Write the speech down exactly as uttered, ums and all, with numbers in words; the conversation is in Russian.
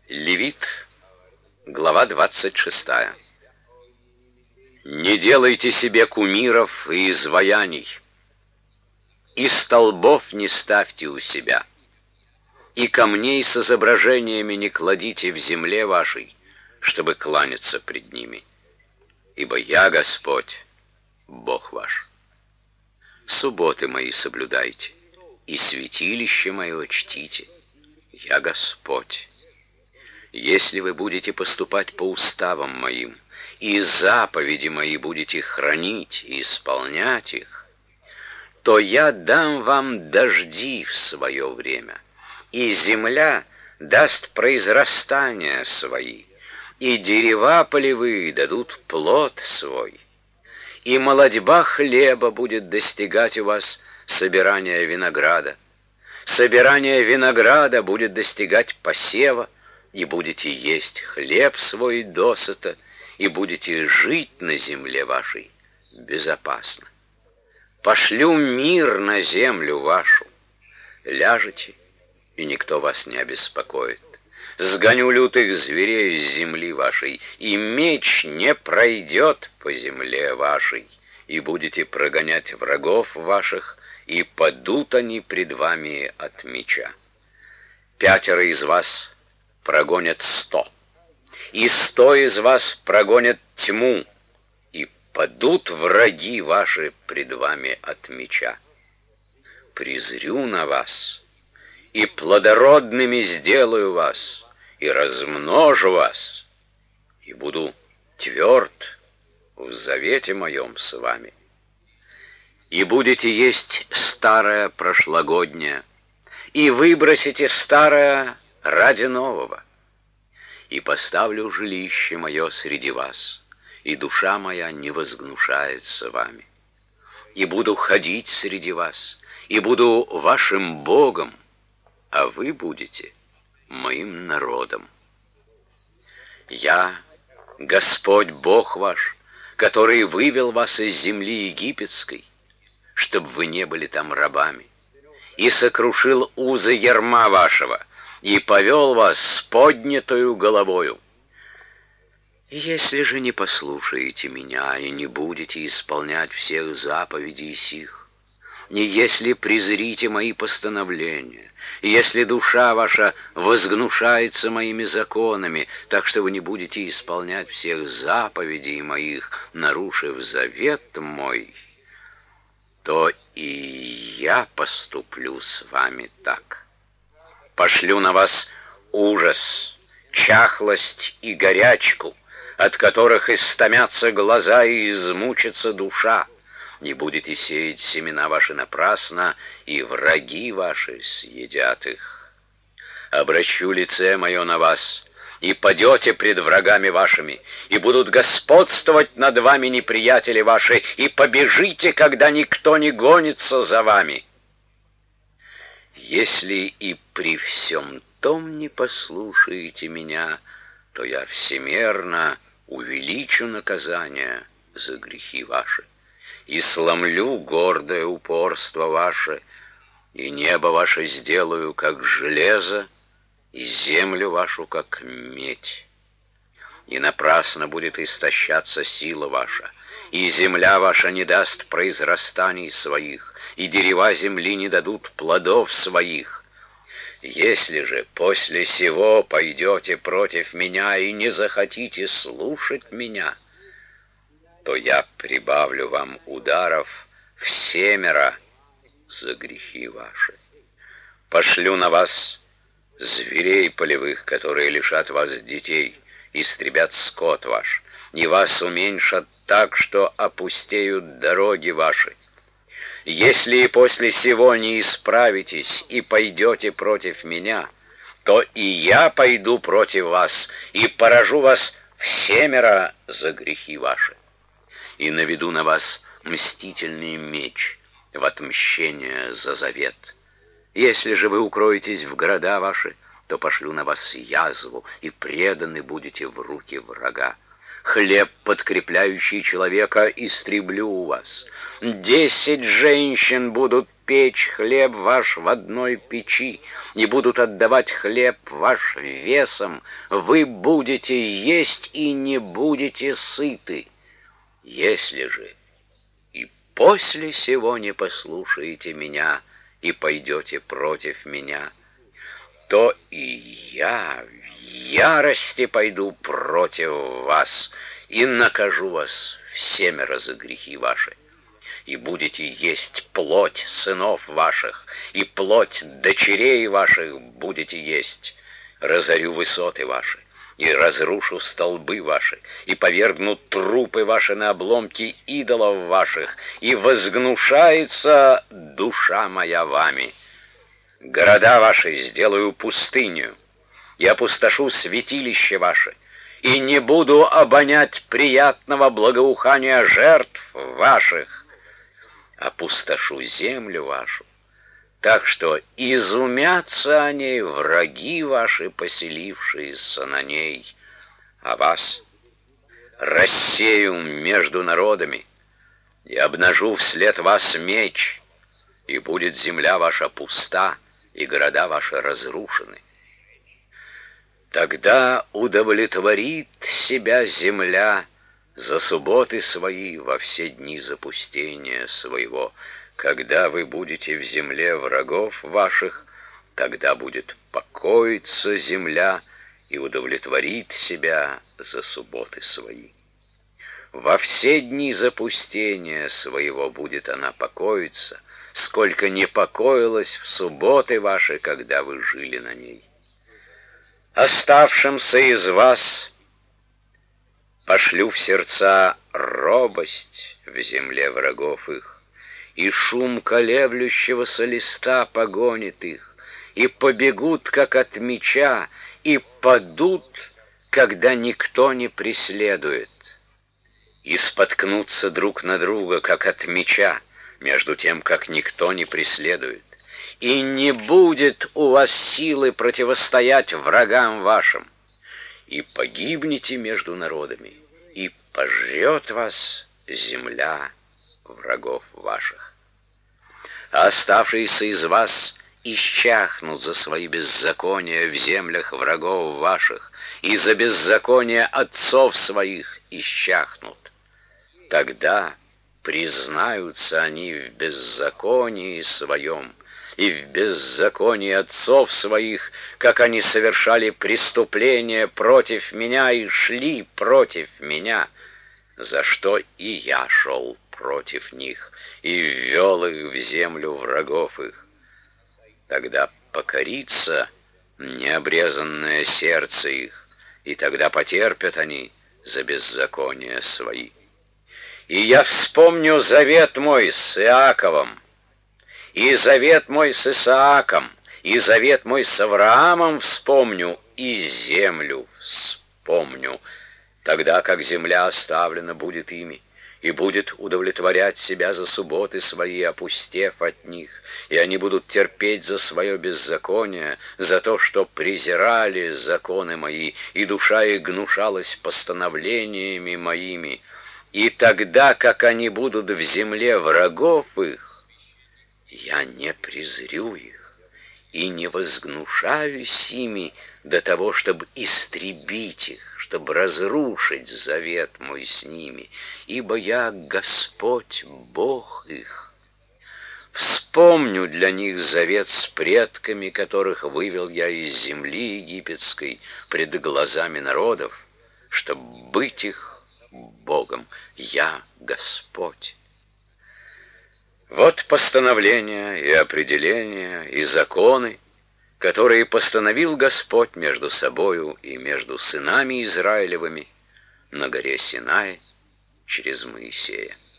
Левит, глава двадцать шестая. Не делайте себе кумиров и изваяний, и столбов не ставьте у себя, и камней с изображениями не кладите в земле вашей, чтобы кланяться пред ними. Ибо я Господь, Бог ваш. Субботы мои соблюдайте, и святилище мое чтите. Я Господь. Если вы будете поступать по уставам моим, и заповеди мои будете хранить и исполнять их, то я дам вам дожди в свое время, и земля даст произрастания свои, и дерева полевые дадут плод свой, и молодьба хлеба будет достигать у вас собирания винограда, собирание винограда будет достигать посева, и будете есть хлеб свой досыта, и будете жить на земле вашей безопасно. Пошлю мир на землю вашу, ляжете, и никто вас не обеспокоит. Сгоню лютых зверей с земли вашей, и меч не пройдет по земле вашей, и будете прогонять врагов ваших, и падут они пред вами от меча. Пятеро из вас прогонят сто, и сто из вас прогонят тьму, и падут враги ваши пред вами от меча. Презрю на вас, и плодородными сделаю вас, и размножу вас, и буду тверд в завете моем с вами. И будете есть старое прошлогоднее, и выбросите старое ради нового. И поставлю жилище мое среди вас, и душа моя не возгнушается вами. И буду ходить среди вас, и буду вашим Богом, а вы будете моим народом. Я, Господь Бог ваш, который вывел вас из земли египетской, чтобы вы не были там рабами, и сокрушил узы ярма вашего, и повел вас с поднятою головою. Если же не послушаете меня и не будете исполнять всех заповедей сих, не если презрите мои постановления, и если душа ваша возгнушается моими законами, так что вы не будете исполнять всех заповедей моих, нарушив завет мой, то и я поступлю с вами так. Пошлю на вас ужас, чахлость и горячку, от которых истомятся глаза и измучится душа. Не будете сеять семена ваши напрасно, и враги ваши съедят их. Обращу лице мое на вас, и падете пред врагами вашими, и будут господствовать над вами неприятели ваши, и побежите, когда никто не гонится за вами. Если и при всем том не послушаете меня, то я всемерно увеличу наказание за грехи ваши, и сломлю гордое упорство ваше, и небо ваше сделаю, как железо, и землю вашу, как медь. И напрасно будет истощаться сила ваша, и земля ваша не даст произрастаний своих, и дерева земли не дадут плодов своих. Если же после сего пойдете против меня и не захотите слушать меня, то я прибавлю вам ударов в семеро за грехи ваши. Пошлю на вас зверей полевых, которые лишат вас детей, истребят скот ваш, и вас уменьшат так, что опустеют дороги ваши. Если и после сего не исправитесь и пойдете против меня, то и я пойду против вас и поражу вас всемеро за грехи ваши, и наведу на вас мстительный меч в отмщение за завет. Если же вы укроетесь в города ваши, то пошлю на вас язву, и преданы будете в руки врага. Хлеб, подкрепляющий человека, истреблю у вас. Десять женщин будут печь хлеб ваш в одной печи, и будут отдавать хлеб ваш весом, вы будете есть и не будете сыты. Если же и после сего не послушаете меня и пойдете против меня, то и я в ярости пойду против вас и накажу вас всемеро за грехи ваши. И будете есть плоть сынов ваших, и плоть дочерей ваших будете есть. Разорю высоты ваши, и разрушу столбы ваши, и повергну трупы ваши на обломки идолов ваших, и возгнушается душа моя вами. Города ваши сделаю пустынью, и опустошу святилище ваше, и не буду обонять приятного благоухания жертв ваших. Опустошу землю вашу, так что изумятся о ней враги ваши, поселившиеся на ней, а вас рассею между народами и обнажу вслед вас меч, и будет земля ваша пуста, и города ваши разрушены. Тогда удовлетворит себя земля за субботы свои во все дни запустения своего. Когда вы будете в земле врагов ваших, тогда будет покоиться земля и удовлетворит себя за субботы свои. Во все дни запустения своего будет она покоиться, сколько не покоилась в субботы ваши, когда вы жили на ней. Оставшимся из вас пошлю в сердца робость в земле врагов их, и шум колеблющегося листа погонит их, и побегут, как от меча, и падут, когда никто не преследует, и споткнутся друг на друга, как от меча, между тем, как никто не преследует. И не будет у вас силы противостоять врагам вашим, и погибнете между народами, и пожрет вас земля врагов ваших. А оставшиеся из вас исчахнут за свои беззакония в землях врагов ваших, и за беззаконие отцов своих исчахнут. Тогда признаются они в беззаконии своем, и в беззаконии отцов своих, как они совершали преступления против меня и шли против меня, за что и я шел против них и ввел их в землю врагов их. Тогда покорится необрезанное сердце их, и тогда потерпят они за беззакония свои. И я вспомню завет мой с Иаковом, и завет мой с Исааком, и завет мой с Авраамом вспомню, и землю вспомню, тогда как земля оставлена будет ими, и будет удовлетворять себя за субботы свои, опустев от них, и они будут терпеть за свое беззаконие, за то, что презирали законы мои, и душа их гнушалась постановлениями моими. И тогда, как они будут в земле врагов их, я не презрю их и не возгнушаюсь ими до того, чтобы истребить их, чтобы разрушить завет мой с ними, ибо я Господь, Бог их. Вспомню для них завет с предками, которых вывел я из земли египетской пред глазами народов, чтобы быть их Богом. Я Господь. Вот постановления и определения и законы, которые постановил Господь между собою и между сынами Израилевыми на горе Синай через Моисея.